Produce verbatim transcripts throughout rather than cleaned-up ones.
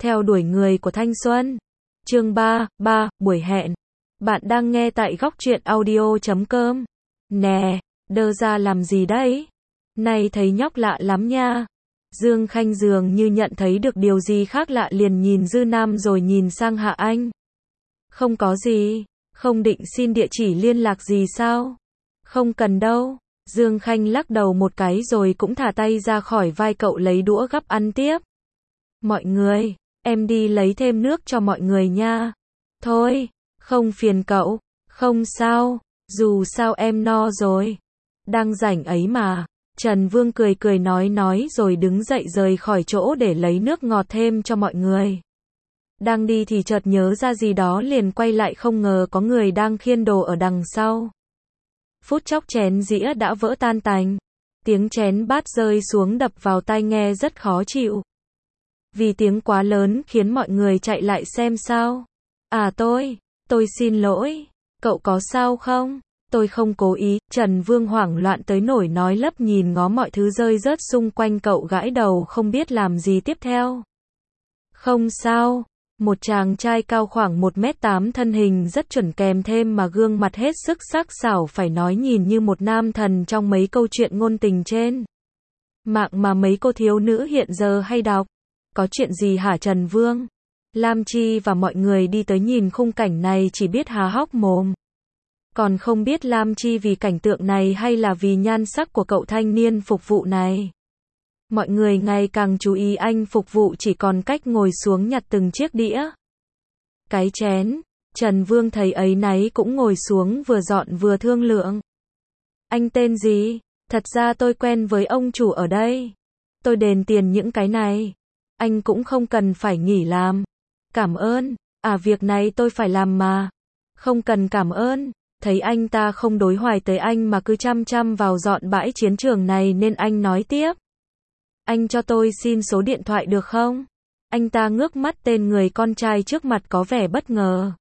Theo đuổi người của thanh xuân. Chương ba, ba, buổi hẹn. Bạn đang nghe tại góc truyện audio chấm com. Nè, đơ ra làm gì đấy? Này thấy nhóc lạ lắm nha. Dương Khanh dường như nhận thấy được điều gì khác lạ liền nhìn Dư Nam rồi nhìn sang Hạ Anh. Không có gì, không định xin địa chỉ liên lạc gì sao? Không cần đâu. Dương Khanh lắc đầu một cái rồi cũng thả tay ra khỏi vai cậu lấy đũa gắp ăn tiếp. Mọi người, em đi lấy thêm nước cho mọi người nha. Thôi, không phiền cậu, không sao, dù sao em no rồi. Đang rảnh ấy mà. Trần Vương cười cười nói nói rồi đứng dậy rời khỏi chỗ để lấy nước ngọt thêm cho mọi người. Đang đi thì chợt nhớ ra gì đó liền quay lại không ngờ có người đang khiêng đồ ở đằng sau. Phút chốc chén dĩa đã vỡ tan tành. Tiếng chén bát rơi xuống đập vào tai nghe rất khó chịu. Vì tiếng quá lớn khiến mọi người chạy lại xem sao. À tôi, tôi xin lỗi, cậu có sao không? Tôi không cố ý. Trần Vương hoảng loạn tới nổi nói lắp nhìn ngó mọi thứ rơi rớt xung quanh cậu gãi đầu không biết làm gì tiếp theo. Không sao. Một chàng trai cao khoảng một mét tám thân hình rất chuẩn kèm thêm mà gương mặt hết sức sắc sảo phải nói nhìn như một nam thần trong mấy câu chuyện ngôn tình trên mạng mà mấy cô thiếu nữ hiện giờ hay đọc. Có chuyện gì hả Trần Vương? Lam Chi và mọi người đi tới nhìn khung cảnh này chỉ biết há hốc mồm. Còn không biết Lam Chi vì cảnh tượng này hay là vì nhan sắc của cậu thanh niên phục vụ này. Mọi người ngày càng chú ý anh phục vụ chỉ còn cách ngồi xuống nhặt từng chiếc đĩa. Cái chén. Trần Vương thấy ấy náy cũng ngồi xuống vừa dọn vừa thương lượng. Anh tên gì? Thật ra tôi quen với ông chủ ở đây. Tôi đền tiền những cái này. Anh cũng không cần phải nghỉ làm. Cảm ơn. À việc này tôi phải làm mà. Không cần cảm ơn. Thấy anh ta không đối hoài tới anh mà cứ chăm chăm vào dọn bãi chiến trường này nên anh nói tiếp. Anh cho tôi xin số điện thoại được không? Anh ta ngước mắt tên người con trai trước mặt có vẻ bất ngờ.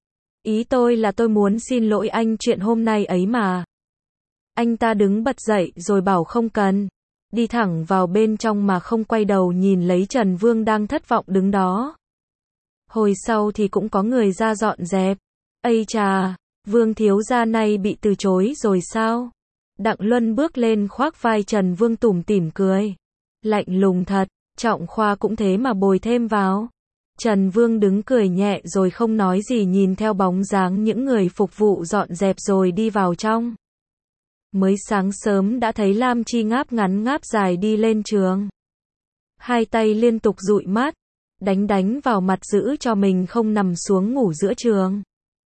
Ý tôi là tôi muốn xin lỗi anh chuyện hôm nay ấy mà. Anh ta đứng bật dậy rồi bảo không cần. Đi thẳng vào bên trong mà không quay đầu nhìn lấy Trần Vương đang thất vọng đứng đó. Hồi sau thì cũng có người ra dọn dẹp. Ây chà, Vương thiếu gia này bị từ chối rồi sao? Đặng Luân bước lên khoác vai Trần Vương tủm tỉm cười. Lạnh lùng thật, Trọng Khoa cũng thế mà bồi thêm vào. Trần Vương đứng cười nhẹ rồi không nói gì nhìn theo bóng dáng những người phục vụ dọn dẹp rồi đi vào trong. Mới sáng sớm đã thấy Lam Chi ngáp ngắn ngáp dài đi lên trường. Hai tay liên tục dụi mắt, đánh đánh vào mặt giữ cho mình không nằm xuống ngủ giữa trường.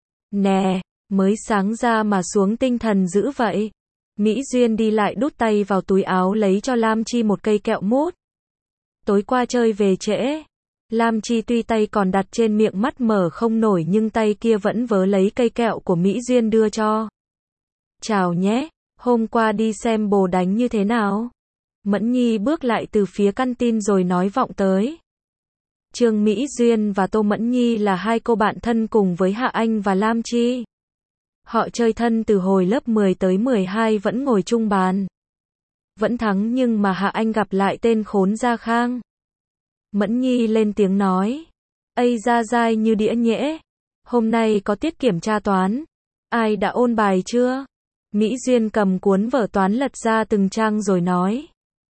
Nè, mới sáng ra mà xuống tinh thần dữ vậy. Mỹ Duyên đi lại đút tay vào túi áo lấy cho Lam Chi một cây kẹo mút. Tối qua chơi về trễ. Lam Chi tuy tay còn đặt trên miệng mắt mở không nổi nhưng tay kia vẫn vớ lấy cây kẹo của Mỹ Duyên đưa cho. Chào nhé, hôm qua đi xem bồ đánh như thế nào? Mẫn Nhi bước lại từ phía căn tin rồi nói vọng tới. Trương Mỹ Duyên và Tô Mẫn Nhi là hai cô bạn thân cùng với Hạ Anh và Lam Chi. Họ chơi thân từ hồi lớp mười tới mười hai vẫn ngồi chung bàn. Vẫn thắng nhưng mà Hạ Anh gặp lại tên khốn Gia Khang. Mẫn Nhi lên tiếng nói. Ây ra dai như đĩa nhễ. Hôm nay có tiết kiểm tra toán. Ai đã ôn bài chưa? Mỹ Duyên cầm cuốn vở toán lật ra từng trang rồi nói.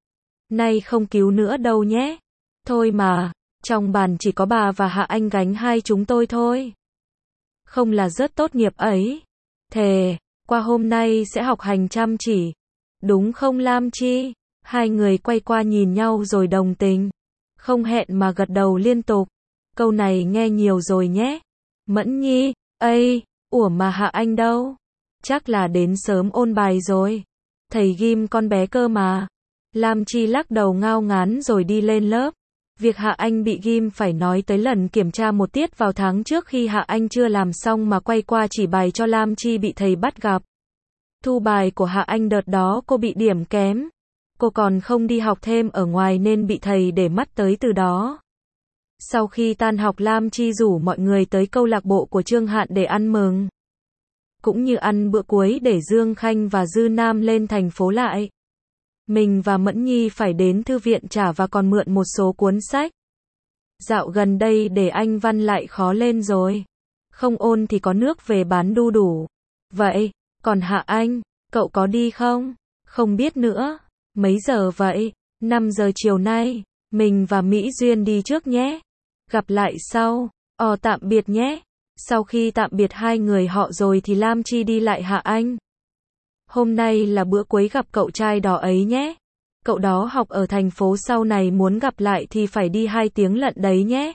Nay không cứu nữa đâu nhé. Thôi mà, trong bàn chỉ có bà và Hạ Anh gánh hai chúng tôi thôi. Không là rớt tốt nghiệp ấy. Thề, qua hôm nay sẽ học hành chăm chỉ. Đúng không Lam Chi? Hai người quay qua nhìn nhau rồi đồng tình. Không hẹn mà gật đầu liên tục. Câu này nghe nhiều rồi nhé. Mẫn Nhi, ây, ủa mà Hạ Anh đâu? Chắc là đến sớm ôn bài rồi. Thầy ghim con bé cơ mà. Lam Chi lắc đầu ngao ngán rồi đi lên lớp. Việc Hạ Anh bị ghim phải nói tới lần kiểm tra một tiết vào tháng trước khi Hạ Anh chưa làm xong mà quay qua chỉ bài cho Lam Chi bị thầy bắt gặp. Thu bài của Hạ Anh đợt đó cô bị điểm kém. Cô còn không đi học thêm ở ngoài nên bị thầy để mắt tới từ đó. Sau khi tan học Lam Chi rủ mọi người tới câu lạc bộ của Trương Hạn để ăn mừng. Cũng như ăn bữa cuối để Dương Khanh và Dư Nam lên thành phố lại. Mình và Mẫn Nhi phải đến thư viện trả và còn mượn một số cuốn sách. Dạo gần đây để anh Văn lại khó lên rồi. Không ôn thì có nước về bán đu đủ. Vậy, còn Hạ Anh, cậu có đi không? Không biết nữa. Mấy giờ vậy? năm giờ chiều nay. Mình và Mỹ Duyên đi trước nhé. Gặp lại sau. Ồ tạm biệt nhé. Sau khi tạm biệt hai người họ rồi thì Lam Chi đi lại Hạ Anh. Hôm nay là bữa cuối gặp cậu trai đó ấy nhé. Cậu đó học ở thành phố, sau này muốn gặp lại thì phải đi hai tiếng lận đấy nhé.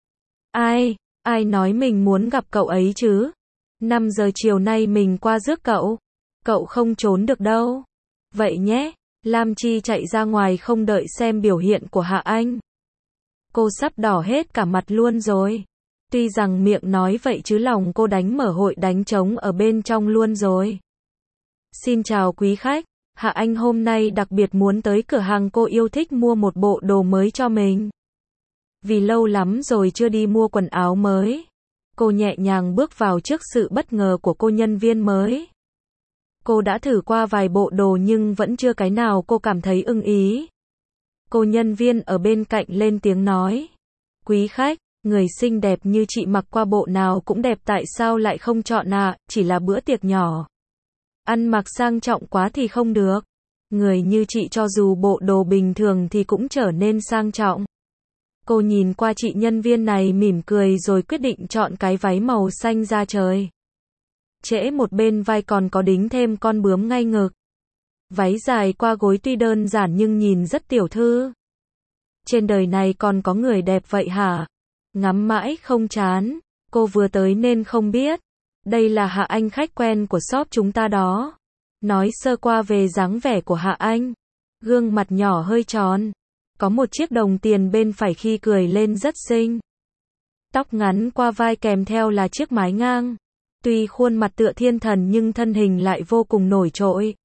Ai, ai nói mình muốn gặp cậu ấy chứ? năm giờ chiều nay mình qua rước cậu. Cậu không trốn được đâu. Vậy nhé. Lam Chi chạy ra ngoài không đợi xem biểu hiện của Hạ Anh. Cô sắp đỏ hết cả mặt luôn rồi. Tuy rằng miệng nói vậy chứ lòng cô đánh mở hội đánh trống ở bên trong luôn rồi. Xin chào quý khách. Hạ Anh hôm nay đặc biệt muốn tới cửa hàng cô yêu thích mua một bộ đồ mới cho mình. Vì lâu lắm rồi chưa đi mua quần áo mới. Cô nhẹ nhàng bước vào trước sự bất ngờ của cô nhân viên mới. Cô đã thử qua vài bộ đồ nhưng vẫn chưa cái nào cô cảm thấy ưng ý. Cô nhân viên ở bên cạnh lên tiếng nói. Quý khách, người xinh đẹp như chị mặc qua bộ nào cũng đẹp, tại sao lại không chọn ạ? À? Chỉ là bữa tiệc nhỏ. Ăn mặc sang trọng quá thì không được. Người như chị cho dù bộ đồ bình thường thì cũng trở nên sang trọng. Cô nhìn qua chị nhân viên này mỉm cười rồi quyết định chọn cái váy màu xanh da trời. Trễ một bên vai còn có đính thêm con bướm ngay ngực. Váy dài qua gối tuy đơn giản nhưng nhìn rất tiểu thư. Trên đời này còn có người đẹp vậy hả? Ngắm mãi không chán. Cô vừa tới nên không biết. Đây là Hạ Anh, khách quen của shop chúng ta đó. Nói sơ qua về dáng vẻ của Hạ Anh. Gương mặt nhỏ hơi tròn. Có một chiếc đồng tiền bên phải khi cười lên rất xinh. Tóc ngắn qua vai kèm theo là chiếc mái ngang. Tuy khuôn mặt tựa thiên thần nhưng thân hình lại vô cùng nổi trội.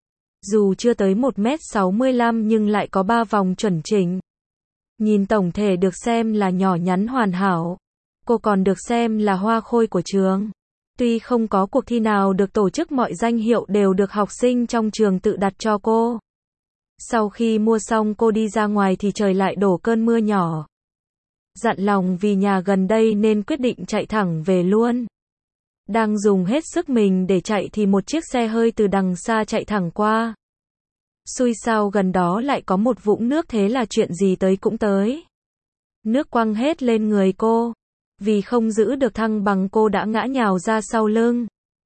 Dù chưa tới một mét sáu mươi lăm nhưng lại có ba vòng chuẩn chỉnh. Nhìn tổng thể được xem là nhỏ nhắn hoàn hảo. Cô còn được xem là hoa khôi của trường. Tuy không có cuộc thi nào được tổ chức, mọi danh hiệu đều được học sinh trong trường tự đặt cho cô. Sau khi mua xong cô đi ra ngoài thì trời lại đổ cơn mưa nhỏ. Dặn lòng vì nhà gần đây nên quyết định chạy thẳng về luôn. Đang dùng hết sức mình để chạy thì một chiếc xe hơi từ đằng xa chạy thẳng qua. Xui sao gần đó lại có một vũng nước, thế là chuyện gì tới cũng tới. Nước quăng hết lên người cô. Vì không giữ được thăng bằng cô đã ngã nhào ra sau lưng.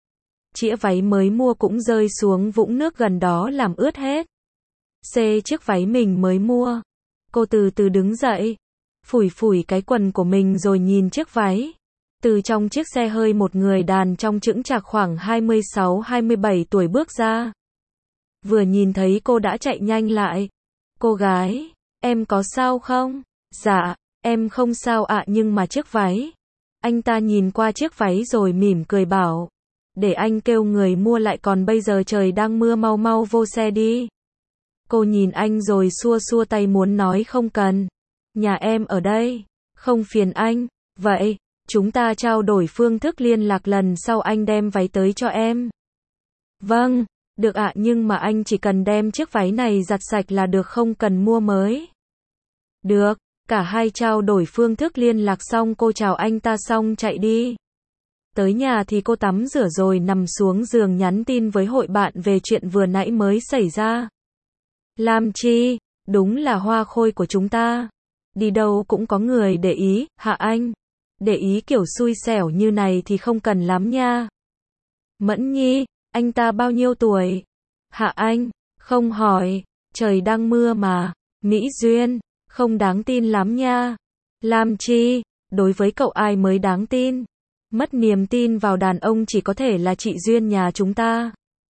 Chĩa váy mới mua cũng rơi xuống vũng nước gần đó làm ướt hết. Xê chiếc váy mình mới mua. Cô từ từ đứng dậy. Phủi phủi cái quần của mình rồi nhìn chiếc váy. Từ trong chiếc xe hơi một người đàn trong chững chạc khoảng hai mươi sáu hai mươi bảy tuổi bước ra. Vừa nhìn thấy cô đã chạy nhanh lại. Cô gái, em có sao không? Dạ, em không sao ạ, nhưng mà chiếc váy. Anh ta nhìn qua chiếc váy rồi mỉm cười bảo. Để anh kêu người mua lại, còn bây giờ trời đang mưa, mau mau vô xe đi. Cô nhìn anh rồi xua xua tay muốn nói không cần. Nhà em ở đây. Không phiền anh. Vậy, chúng ta trao đổi phương thức liên lạc, lần sau anh đem váy tới cho em. Vâng, được ạ, nhưng mà anh chỉ cần đem chiếc váy này giặt sạch là được, không cần mua mới. Được, cả hai trao đổi phương thức liên lạc xong cô chào anh ta xong chạy đi. Tới nhà thì cô tắm rửa rồi nằm xuống giường nhắn tin với hội bạn về chuyện vừa nãy mới xảy ra. Lam Chi, đúng là hoa khôi của chúng ta. Đi đâu cũng có người để ý. Hạ Anh, để ý kiểu xui xẻo như này thì không cần lắm nha. Mẫn Nhi, anh ta bao nhiêu tuổi? Hạ Anh, không hỏi, trời đang mưa mà. Mỹ Duyên, không đáng tin lắm nha. Lam Chi, đối với cậu ai mới đáng tin? Mất niềm tin vào đàn ông chỉ có thể là chị Duyên nhà chúng ta.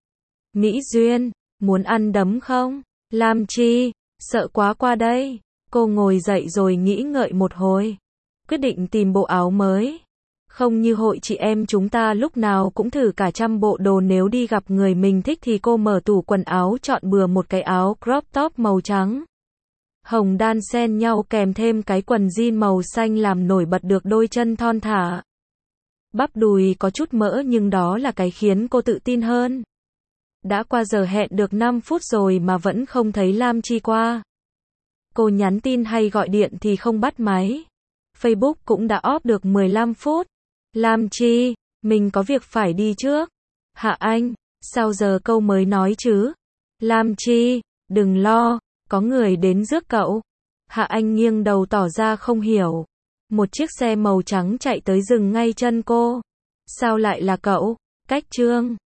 Mỹ Duyên, muốn ăn đấm không? Lam Chi, sợ quá, qua đây. Cô ngồi dậy rồi nghĩ ngợi một hồi. Quyết định tìm bộ áo mới. Không như hội chị em chúng ta lúc nào cũng thử cả trăm bộ đồ, nếu đi gặp người mình thích thì cô mở tủ quần áo chọn bừa một cái áo crop top màu trắng hồng đan xen nhau kèm thêm cái quần jean màu xanh làm nổi bật được đôi chân thon thả. Bắp đùi có chút mỡ nhưng đó là cái khiến cô tự tin hơn. Đã qua giờ hẹn được năm phút rồi mà vẫn không thấy Lam Chi qua. Cô nhắn tin hay gọi điện thì không bắt máy. Facebook cũng đã off được mười lăm phút. Làm chi? Mình có việc phải đi trước. Hạ Anh, sao giờ câu mới nói chứ? Làm chi? Đừng lo, có người đến rước cậu. Hạ Anh nghiêng đầu tỏ ra không hiểu. Một chiếc xe màu trắng chạy tới dừng ngay chân cô. Sao lại là cậu? Cách Trương.